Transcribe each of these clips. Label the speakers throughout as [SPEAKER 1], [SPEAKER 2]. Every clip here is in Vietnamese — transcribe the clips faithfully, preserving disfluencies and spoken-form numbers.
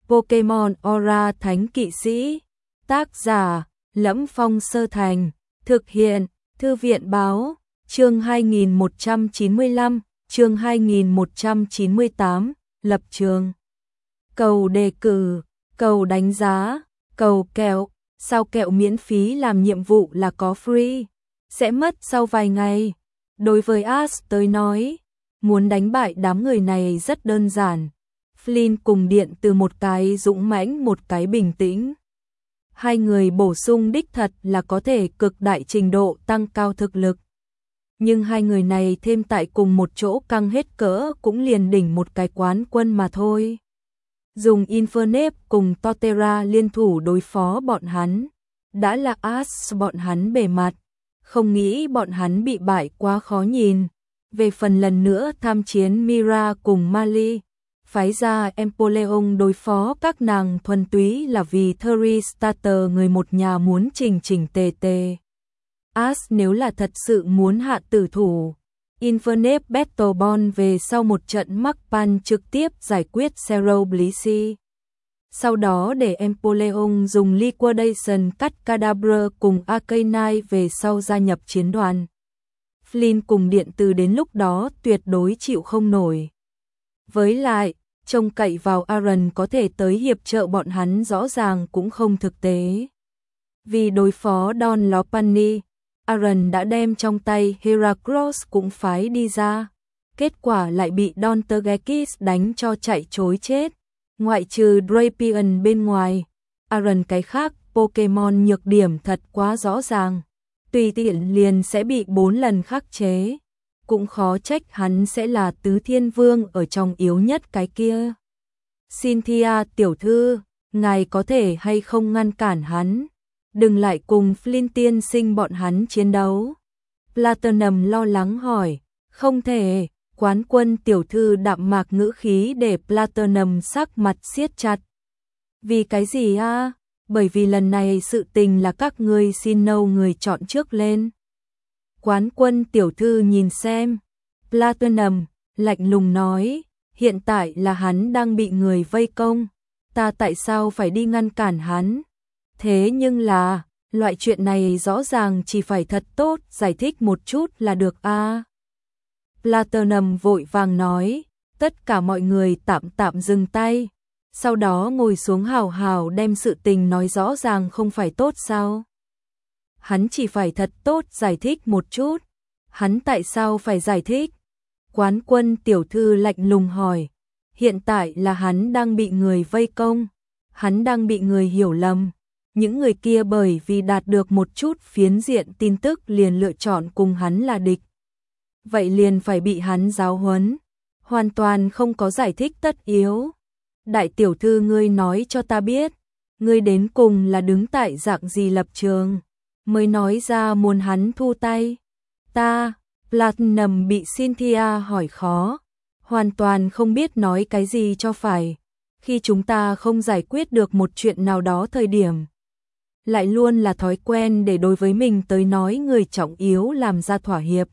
[SPEAKER 1] Pokemon Aura Thánh Kỵ Sĩ. Tác giả: Lẫm Phong Sơ Thành. Thực hiện: Thư viện Báo. Chương hai nghìn một trăm chín mươi lăm, chương hai nghìn một trăm chín mươi tám, lập trường. Cầu đề cử, cầu đánh giá, cầu kẹo. Sao kẹo miễn phí làm nhiệm vụ là có free, sẽ mất sau vài ngày. Đối với Ash tới nói, muốn đánh bại đám người này rất đơn giản. Flynn cùng Điện từ một cái dũng mãnh một cái bình tĩnh. Hai người bổ sung đích thật là có thể cực đại trình độ tăng cao thực lực. Nhưng hai người này thêm tại cùng một chỗ căng hết cỡ cũng liền đỉnh một cái quán quân mà thôi. Dùng Infernape cùng Torterra liên thủ đối phó bọn hắn, đã là Ash bọn hắn bề mặt, không nghĩ bọn hắn bị bại quá khó nhìn. Về phần lần nữa tham chiến Mira cùng Mali, phái ra Empoleon đối phó các nàng thuần túy là vì Thury Starter người một nhà muốn chỉnh chỉnh tề tề. Ash nếu là thật sự muốn hạ tử thủ, Infernape Battle Bond về sau một trận mắc pan trực tiếp giải quyết Zero Blissey. Sau đó để Empoleon dùng Liquidation cắt Kadabra cùng Arcanine về sau gia nhập chiến đoàn. Flynn cùng Điện từ đến lúc đó tuyệt đối chịu không nổi. Với lại, trông cậy vào Aaron có thể tới hiệp trợ bọn hắn rõ ràng cũng không thực tế. Vì đối phó Don Lopunny, Aaron đã đem trong tay Heracross cũng phái đi ra. Kết quả lại bị Don Tergekis đánh cho chạy chối chết. Ngoại trừ Drapion bên ngoài, Aaron cái khác Pokemon nhược điểm thật quá rõ ràng. Tùy tiện liền sẽ bị bốn lần khắc chế. Cũng khó trách hắn sẽ là tứ thiên vương ở trong yếu nhất cái kia. Cynthia tiểu thư, ngài có thể hay không ngăn cản hắn? Đừng lại cùng Flynn tiên sinh bọn hắn chiến đấu. Platinum lo lắng hỏi. Không thể. Quán quân tiểu thư đạm mạc ngữ khí để Platinum sắc mặt siết chặt. Vì cái gì a? Bởi vì lần này sự tình là các ngươi xin nâu người chọn trước lên. Quán quân tiểu thư nhìn xem. Platinum lạnh lùng nói. Hiện tại là hắn đang bị người vây công. Ta tại sao phải đi ngăn cản hắn? Thế nhưng là, loại chuyện này rõ ràng chỉ phải thật tốt giải thích một chút là được a. À. Platinum vội vàng nói, tất cả mọi người tạm tạm dừng tay, sau đó ngồi xuống hào hào đem sự tình nói rõ ràng không phải tốt sao? Hắn chỉ phải thật tốt giải thích một chút. Hắn tại sao phải giải thích? Quán quân tiểu thư lạnh lùng hỏi. Hiện tại là hắn đang bị người vây công, hắn đang bị người hiểu lầm. Những người kia bởi vì đạt được một chút phiến diện tin tức liền lựa chọn cùng hắn là địch. Vậy liền phải bị hắn giáo huấn. Hoàn toàn không có giải thích tất yếu. Đại tiểu thư ngươi nói cho ta biết, ngươi đến cùng là đứng tại dạng gì lập trường, mới nói ra muốn hắn thu tay. Ta, Platinum bị Cynthia hỏi khó, hoàn toàn không biết nói cái gì cho phải. Khi chúng ta không giải quyết được một chuyện nào đó thời điểm, lại luôn là thói quen để đối với mình tới nói người trọng yếu làm ra thỏa hiệp.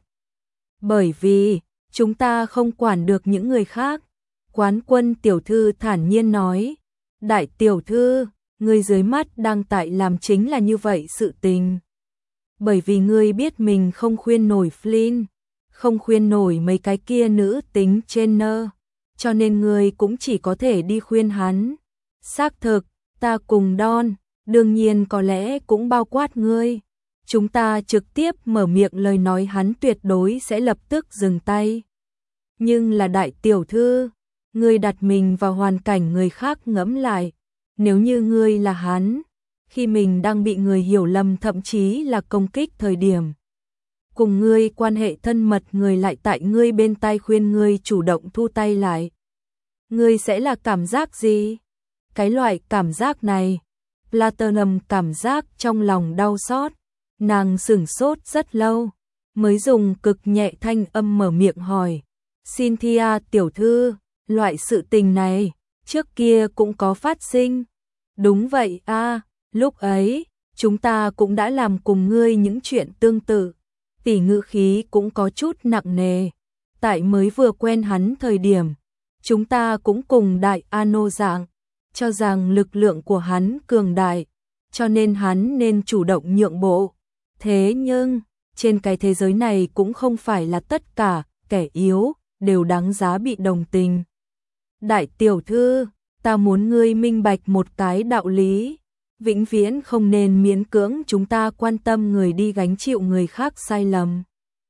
[SPEAKER 1] Bởi vì, chúng ta không quản được những người khác. Quán quân tiểu thư thản nhiên nói. Đại tiểu thư, người dưới mắt đang tại làm chính là như vậy sự tình. Bởi vì ngươi biết mình không khuyên nổi Flynn, không khuyên nổi mấy cái kia nữ tính trainer, cho nên ngươi cũng chỉ có thể đi khuyên hắn. Xác thực, ta cùng Don, đương nhiên có lẽ cũng bao quát ngươi. Chúng ta trực tiếp mở miệng lời nói hắn tuyệt đối sẽ lập tức dừng tay. Nhưng là đại tiểu thư, ngươi đặt mình vào hoàn cảnh người khác ngẫm lại. Nếu như ngươi là hắn, khi mình đang bị người hiểu lầm thậm chí là công kích thời điểm, cùng ngươi quan hệ thân mật người lại tại ngươi bên tai khuyên ngươi chủ động thu tay lại, ngươi sẽ là cảm giác gì? Cái loại cảm giác này, Platinum cảm giác trong lòng đau xót. Nàng sửng sốt rất lâu, mới dùng cực nhẹ thanh âm mở miệng hỏi. Cynthia tiểu thư, loại sự tình này, trước kia cũng có phát sinh. Đúng vậy a, à, lúc ấy, chúng ta cũng đã làm cùng ngươi những chuyện tương tự. Tỷ ngữ khí cũng có chút nặng nề. Tại mới vừa quen hắn thời điểm, chúng ta cũng cùng đại Ano dạng, cho rằng lực lượng của hắn cường đại, cho nên hắn nên chủ động nhượng bộ. Thế nhưng, trên cái thế giới này cũng không phải là tất cả kẻ yếu đều đáng giá bị đồng tình. Đại tiểu thư, ta muốn ngươi minh bạch một cái đạo lý, vĩnh viễn không nên miễn cưỡng chúng ta quan tâm người đi gánh chịu người khác sai lầm.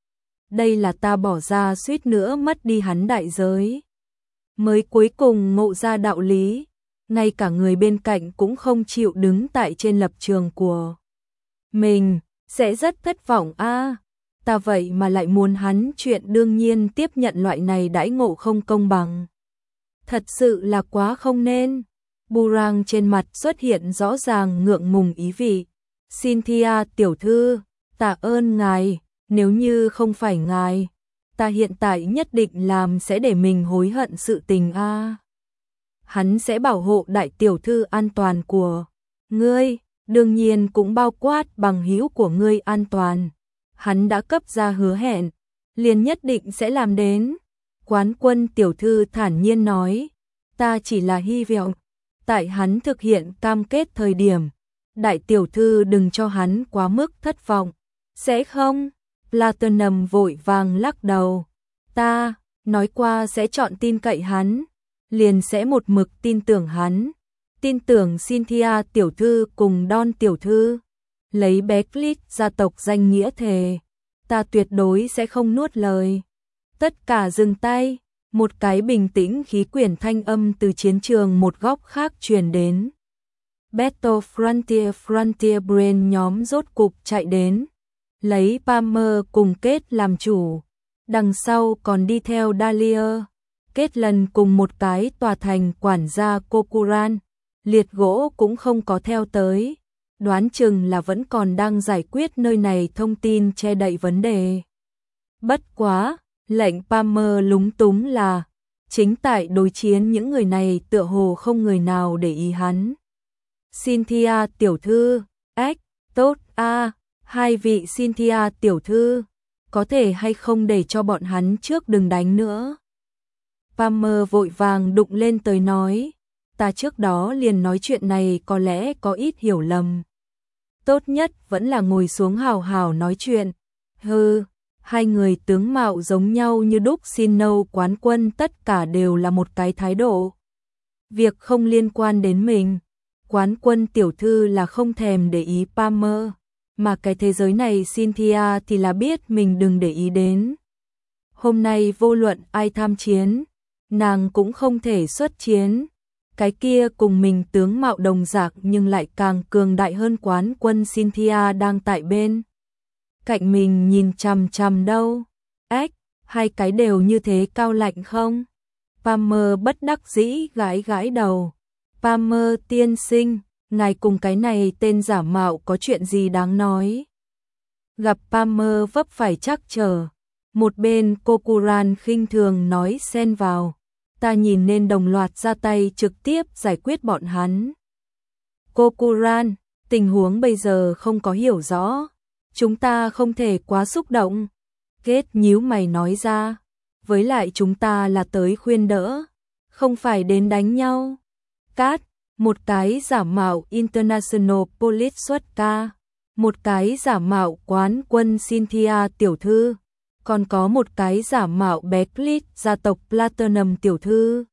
[SPEAKER 1] Đây là ta bỏ ra suýt nữa mất đi hắn đại giới. Mới cuối cùng ngộ ra đạo lý, ngay cả người bên cạnh cũng không chịu đứng tại trên lập trường của mình, sẽ rất thất vọng a. Ta vậy mà lại muốn hắn chuyện đương nhiên tiếp nhận loại này đãi ngộ không công bằng. Thật sự là quá không nên. Burang trên mặt xuất hiện rõ ràng ngượng ngùng ý vị. Cynthia tiểu thư, tạ ơn ngài, nếu như không phải ngài, ta hiện tại nhất định làm sẽ để mình hối hận sự tình a. Hắn sẽ bảo hộ đại tiểu thư an toàn của ngươi, đương nhiên cũng bao quát bằng hữu của ngươi an toàn. Hắn đã cấp ra hứa hẹn, liền nhất định sẽ làm đến. Quán Quân tiểu thư thản nhiên nói, ta chỉ là hy vọng, tại hắn thực hiện cam kết thời điểm, đại tiểu thư đừng cho hắn quá mức thất vọng. Sẽ không? Platinum vội vàng lắc đầu. Ta, nói qua sẽ chọn tin cậy hắn, liền sẽ một mực tin tưởng hắn. Tin tưởng Cynthia tiểu thư cùng Don tiểu thư. Lấy Beckley gia tộc danh nghĩa thề, ta tuyệt đối sẽ không nuốt lời. Tất cả dừng tay, một cái bình tĩnh khí quyển thanh âm từ chiến trường một góc khác truyền đến. Battle Frontier Frontier Brain nhóm rốt cục chạy đến, lấy Palmer cùng Kết làm chủ, đằng sau còn đi theo Dahlia. Kết lần cùng một cái tòa thành quản gia Kokuran, liệt gỗ cũng không có theo tới. Đoán chừng là vẫn còn đang giải quyết nơi này thông tin che đậy vấn đề. Bất quá, lệnh Palmer lúng túng là, chính tại đối chiến những người này tựa hồ không người nào để ý hắn. Cynthia tiểu thư, ếch, tốt a, hai vị Cynthia tiểu thư, có thể hay không để cho bọn hắn trước đừng đánh nữa. Palmer vội vàng đụng lên tới nói, ta trước đó liền nói chuyện này có lẽ có ít hiểu lầm. Tốt nhất vẫn là ngồi xuống hào hào nói chuyện. Hừ, hai người tướng mạo giống nhau như đúc xin nâu Quán Quân tất cả đều là một cái thái độ. Việc không liên quan đến mình, Quán Quân tiểu thư là không thèm để ý Palmer, mà cái thế giới này Cynthia thì là biết mình đừng để ý đến. Hôm nay vô luận ai tham chiến, nàng cũng không thể xuất chiến. Cái kia cùng mình tướng mạo đồng dạng nhưng lại càng cường đại hơn Quán Quân Cynthia đang tại bên cạnh mình nhìn chằm chằm đâu. Ếch, hai cái đều như thế cao lạnh không? Palmer bất đắc dĩ gãi gãi đầu. Palmer tiên sinh, ngài cùng cái này tên giả mạo có chuyện gì đáng nói? Gặp Palmer vấp phải trắc trở, một bên Kokuran khinh thường nói xen vào. Ta nhìn nên đồng loạt ra tay trực tiếp giải quyết bọn hắn. Kokuran, tình huống bây giờ không có hiểu rõ, chúng ta không thể quá xúc động. Kết nhíu mày nói ra, với lại chúng ta là tới khuyên đỡ, không phải đến đánh nhau. Cát, một cái giả mạo International Police xuất ca, một cái giả mạo Quán Quân Cynthia tiểu thư, còn có một cái giả mạo Beckley gia tộc Platinum tiểu thư.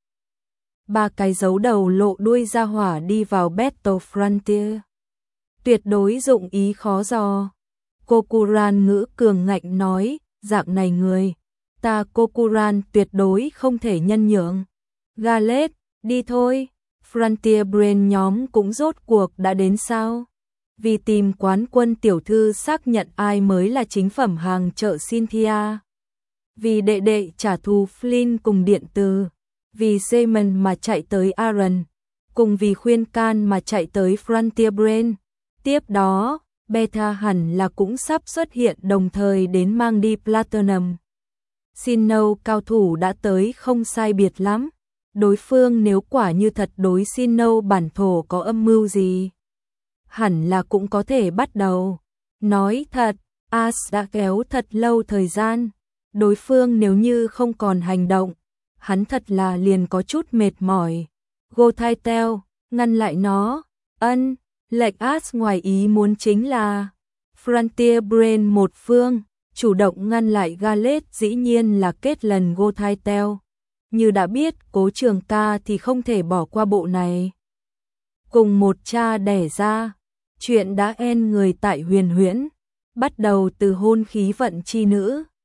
[SPEAKER 1] Ba cái giấu đầu lộ đuôi ra hỏa đi vào Battle Frontier. Tuyệt đối dụng ý khó dò. Kokuran ngữ cường ngạnh nói, dạng này người, ta Kokuran tuyệt đối không thể nhân nhượng. Galet, đi thôi, Frontier Brain nhóm cũng rốt cuộc đã đến sao? Vì tìm Quán Quân tiểu thư xác nhận ai mới là chính phẩm hàng chợ Cynthia. Vì đệ đệ trả thù Flynn cùng điện từ. Vì Simon mà chạy tới Aaron. Cùng vì khuyên can mà chạy tới Frontier Brain. Tiếp đó, Beta hẳn là cũng sắp xuất hiện đồng thời đến mang đi Platinum. Sinnoh cao thủ đã tới không sai biệt lắm. Đối phương nếu quả như thật đối Sinnoh bản thổ có âm mưu gì, hẳn là cũng có thể bắt đầu. Nói thật, As đã kéo thật lâu thời gian. Đối phương nếu như không còn hành động, hắn thật là liền có chút mệt mỏi. Go Thai Teo, ngăn lại nó. Ân, lệch As ngoài ý muốn chính là Frontier Brain một phương, chủ động ngăn lại Gallade dĩ nhiên là kết lần Gothitelle. Như đã biết Cố Trường Ca thì không thể bỏ qua bộ này. Cùng một cha đẻ ra, chuyện đã en người tại Huyền Huyễn, bắt đầu từ hôn khí vận chi nữ,